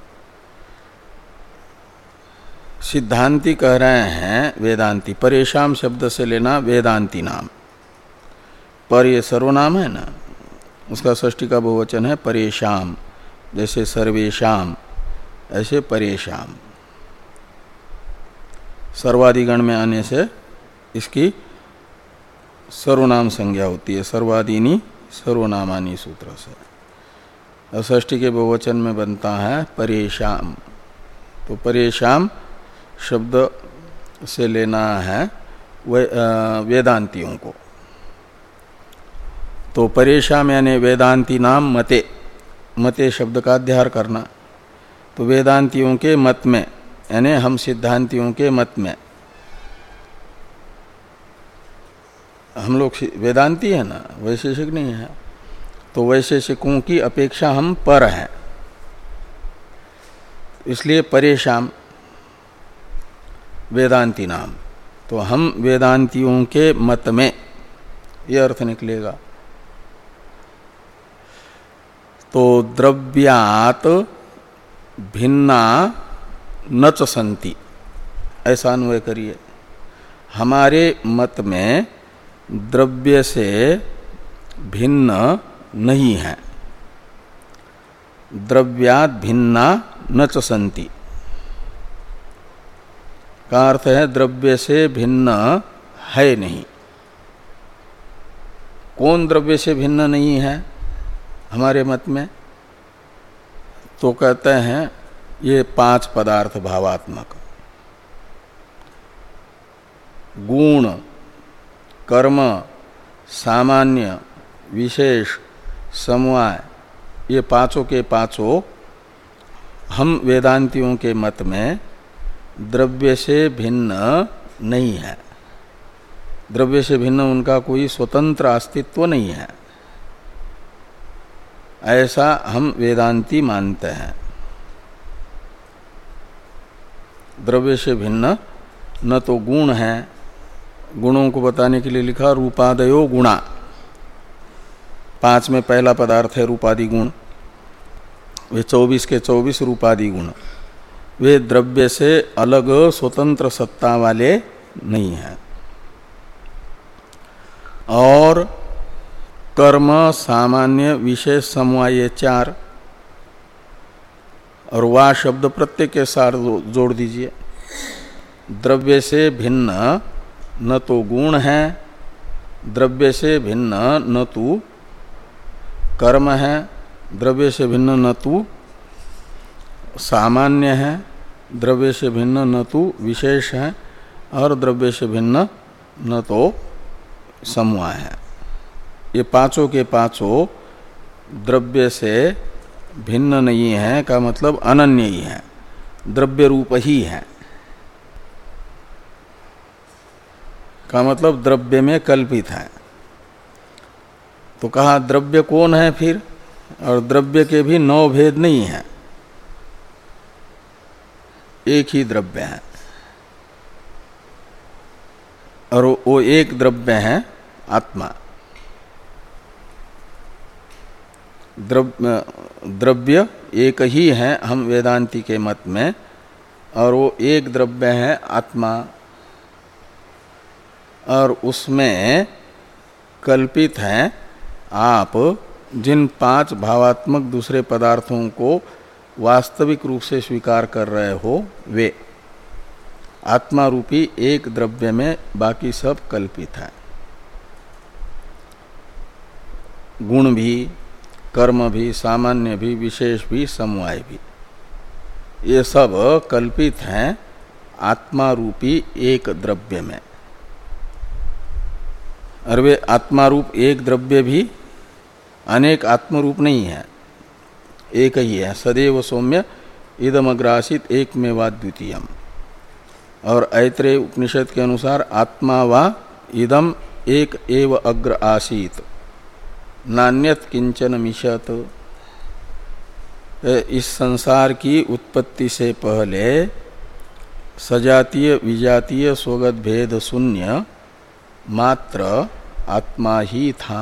सिद्धांती कह रहे हैं वेदांती, परेशान शब्द से लेना वेदांती नाम, पर ये सर्वनाम है ना, उसका षष्ठी का बहुवचन है परेशान, जैसे सर्वेशाम ऐसे परेशान। सर्वादिगण में आने से इसकी सर्वनाम संज्ञा होती है, सर्वादीनी सर्वनामानी सूत्र से। षष्ठी के बहुवचन में बनता है परेशान। तो परेशान शब्द से लेना है वे, वेदांतियों को। तो परेशान यानी वेदांती नाम मते, मते शब्द का अध्यार करना। तो वेदांतियों के मत में, यानी हम सिद्धांतियों के मत में, हम लोग वेदांती है ना, वैशेषिक नहीं है, तो वैशेषिकों की अपेक्षा हम पर हैं, इसलिए परेशान वेदांती नाम। तो हम वेदांतियों के मत में, यह अर्थ निकलेगा। तो द्रव्यात भिन्ना न च सन्ति, ऐसा अन्वय करिए। हमारे मत में द्रव्य से भिन्न नहीं है। द्रव्यात भिन्ना न च सन्ति का अर्थ है द्रव्य से भिन्न है नहीं। कौन द्रव्य से भिन्न नहीं है हमारे मत में? तो कहते हैं ये पांच पदार्थ भावात्मक, गुण, कर्म, सामान्य, विशेष, समवाय, ये पांचों के पांचों हम वेदांतियों के मत में द्रव्य से भिन्न नहीं है। द्रव्य से भिन्न उनका कोई स्वतंत्र अस्तित्व नहीं है, ऐसा हम वेदांती मानते हैं। द्रव्य से भिन्न न तो गुण है, गुणों को बताने के लिए लिखा रूपादयो गुणा, पांच में पहला पदार्थ है रूपादि गुण, वे चौबीस के चौबीस रूपादि गुण, वे द्रव्य से अलग स्वतंत्र सत्ता वाले नहीं हैं। और कर्म, सामान्य, विशेष, समवाय, ये चार, और वाह शब्द प्रत्येक के साथ जोड़ दीजिए। द्रव्य से भिन्न न तो गुण है, द्रव्य से भिन्न न तो कर्म है, द्रव्य से भिन्न न तो सामान्य है, द्रव्य से भिन्न न तो विशेष है, और द्रव्य से भिन्न न तो समवाय है। ये पांचों के पांचों द्रव्य से भिन्न नहीं है का मतलब अनन्य ही है, द्रव्य रूप ही है का मतलब द्रव्य में कल्पित है। तो कहा द्रव्य कौन है फिर? और द्रव्य के भी नौ भेद नहीं है, एक ही द्रव्य है, और वो एक द्रव्य है आत्मा। द्रव्य द्रव्य एक ही है हम वेदांती के मत में, और वो एक द्रव्य है आत्मा, और उसमें कल्पित हैं आप जिन पांच भावात्मक दूसरे पदार्थों को वास्तविक रूप से स्वीकार कर रहे हो, वे आत्मा रूपी एक द्रव्य में बाकी सब कल्पित है। गुण भी, कर्म भी, सामान्य भी, विशेष भी, समवाय भी, ये सब कल्पित हैं आत्मा रूपी एक द्रव्य में। और वे आत्मा रूप एक द्रव्य भी अनेक आत्मरूप नहीं है, एक ही है। सदैव सौम्य इदमग्रासित एकमेवा द्वितीयम। और ऐत्रेय उपनिषद के अनुसार आत्मा वा इदम एक एव अग्र आसीत नान्यत किंचन मिशत। इस संसार की उत्पत्ति से पहले सजातीय विजातीय स्वगत भेद शून्य मात्र आत्मा ही था,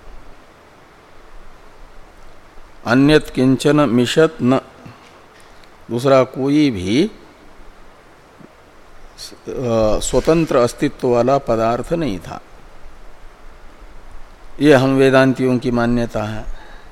अन्यत किंचन मिशत न, दूसरा कोई भी स्वतंत्र अस्तित्व वाला पदार्थ नहीं था। ये हम वेदांतियों की मान्यता है।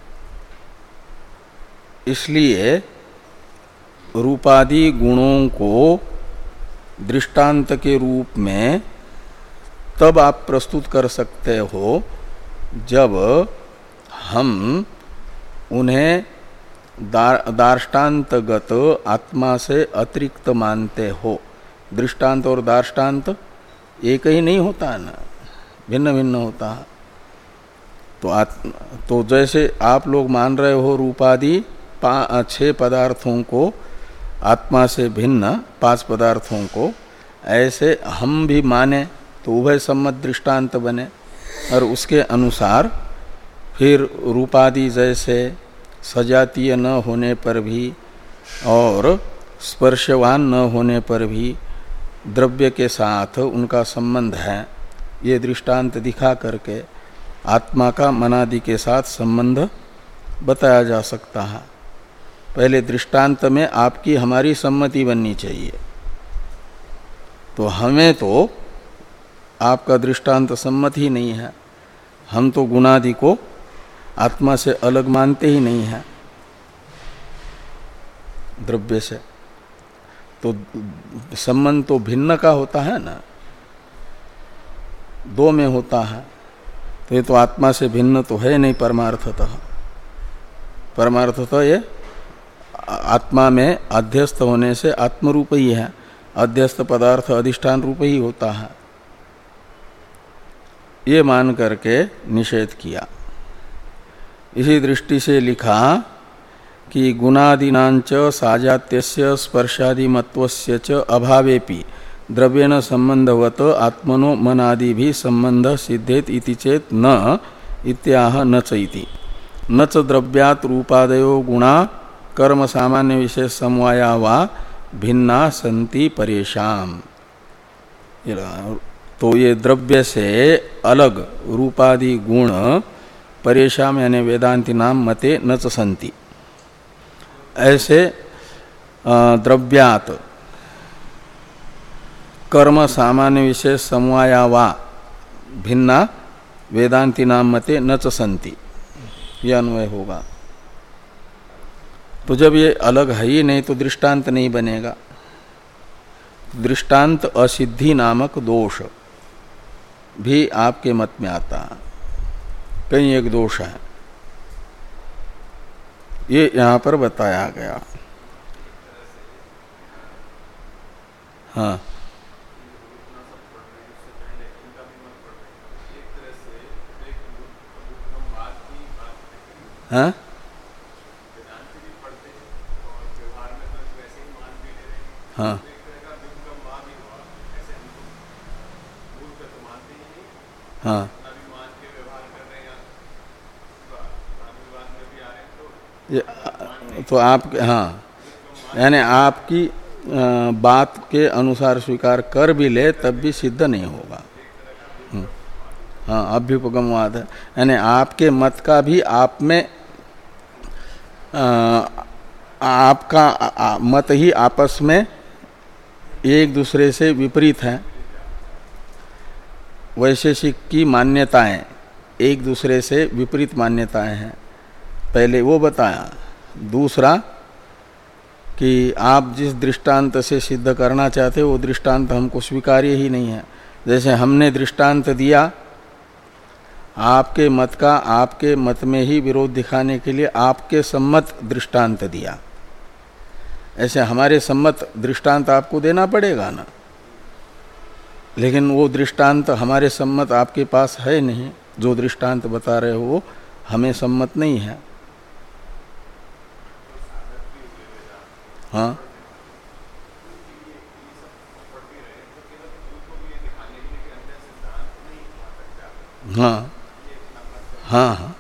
इसलिए रूपादि गुणों को दृष्टांत के रूप में तब आप प्रस्तुत कर सकते हो जब हम उन्हें दार, दार्ष्टान्तगत आत्मा से अतिरिक्त मानते हो। दृष्टांत और दार्ष्टान्त एक ही नहीं होता है ना, भिन्न भिन्न होता है। तो आत्म तो जैसे आप लोग मान रहे हो रूपादि छह पदार्थों को आत्मा से भिन्न पांच पदार्थों को, ऐसे हम भी माने तो उभय सम्मत दृष्टांत बने और उसके अनुसार फिर रूपादि जैसे सजातीय न होने पर भी और स्पर्शवान न होने पर भी द्रव्य के साथ उनका संबंध है, ये दृष्टांत दिखा करके आत्मा का मनादि के साथ संबंध बताया जा सकता है। पहले दृष्टांत में आपकी हमारी सम्मति बननी चाहिए। तो हमें तो आपका दृष्टांत सम्मत ही नहीं है, हम तो गुणादि को आत्मा से अलग मानते ही नहीं हैं द्रव्य से। तो संबंध तो भिन्न का होता है ना, दो में होता है। तो ये तो आत्मा से भिन्न तो है नहीं परमार्थतः। परमार्थतः ये आत्मा में अध्यस्त होने से आत्मरूप ही है, अध्यस्त पदार्थ अधिष्ठान रूप ही होता है, ये मान करके निषेध किया। इसी दृष्टि से लिखा कि गुणादीनांच साजात्यस्य स्पर्शादिमत्वस्य च अभावेपि द्रव्येण संबंधवत आत्मनो मनादि भी संबंध सिद्धेत इति चेत न इत्याह न चैति न च द्रव्यात् रूपादयो गुणा कर्म सामान्य विशेष समवाया वा भिन्ना संति परेशाम। तो ये द्रव्य से अलग रूपादि गुण परेशाम यानी वेदांति नाम मते न च संति। ऐसे द्रव्यात कर्म सामान्य विशेष समवाया वा भिन्ना वेदांति नाम मते न च संति, यह अन्वय होगा। तो जब ये अलग है ही नहीं तो दृष्टांत नहीं बनेगा। दृष्टांत असिद्धि नामक दोष भी आपके मत में आता है, कहीं एक दोष है, ये यहां पर बताया गया। हाँ हाँ हाँ हाँ ये तो आप हाँ यानी आपकी बात के अनुसार स्वीकार कर भी ले तब भी सिद्ध नहीं होगा। हाँ अभ्युपगमवाद है, यानी आपके मत का भी आप में आ, आपका आ, मत ही आपस में एक दूसरे से विपरीत है। वैशेषिक की मान्यताएं एक दूसरे से विपरीत मान्यताएं हैं, पहले वो बताया। दूसरा कि आप जिस दृष्टांत से सिद्ध करना चाहते हो वो दृष्टांत हमको स्वीकार्य ही नहीं है। जैसे हमने दृष्टांत दिया आपके मत का, आपके मत में ही विरोध दिखाने के लिए आपके सम्मत दृष्टांत दिया, ऐसे हमारे सम्मत दृष्टांत आपको देना पड़ेगा ना। लेकिन वो दृष्टांत हमारे सम्मत आपके पास है नहीं, जो दृष्टांत बता रहे हो वो हमें सम्मत नहीं है। हाँ हाँ हाँ हाँ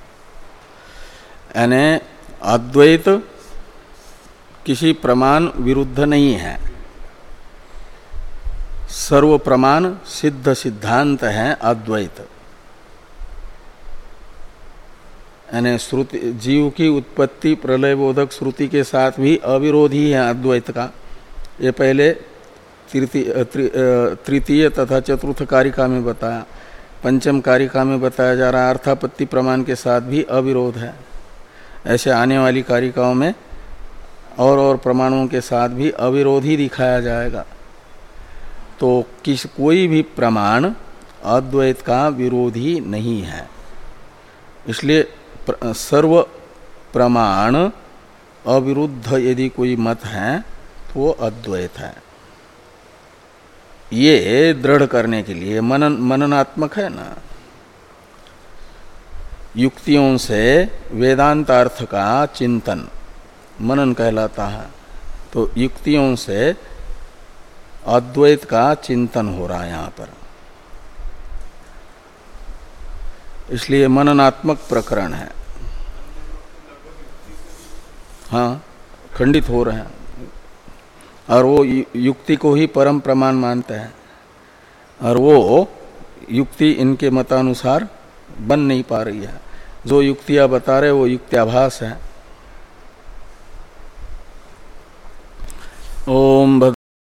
यानी अद्वैत किसी प्रमाण विरुद्ध नहीं है, सर्व प्रमाण सिद्ध सिद्धांत है अद्वैत। यानी श्रुति जीव की उत्पत्ति प्रलय बोधक श्रुति के साथ भी अविरोधी है अद्वैत का। ये पहले तृतीय तथा चतुर्थ कारिका में बताया, पंचम कारिका में बताया जा रहा है अर्थापत्ति प्रमाण के साथ भी अविरोध है। ऐसे आने वाली कारिकाओं में और और प्रमाणों के साथ भी अविरोधी दिखाया जाएगा। तो किस कोई भी प्रमाण अद्वैत का विरोधी नहीं है, इसलिए सर्व प्रमाण अविरुद्ध यदि कोई मत है तो वो अद्वैत है। ये दृढ़ करने के लिए मनन मननात्मक है ना। युक्तियों से वेदांतार्थ का चिंतन मनन कहलाता है। तो युक्तियों से अद्वैत का चिंतन हो रहा है यहाँ पर, इसलिए मननात्मक प्रकरण है। हाँ, खंडित हो रहे हैं और वो युक्ति को ही परम प्रमाण मानते हैं और वो युक्ति इनके मतानुसार बन नहीं पा रही है। जो युक्तियां बता रहे वो युक्त्याभास है। ओम भद्र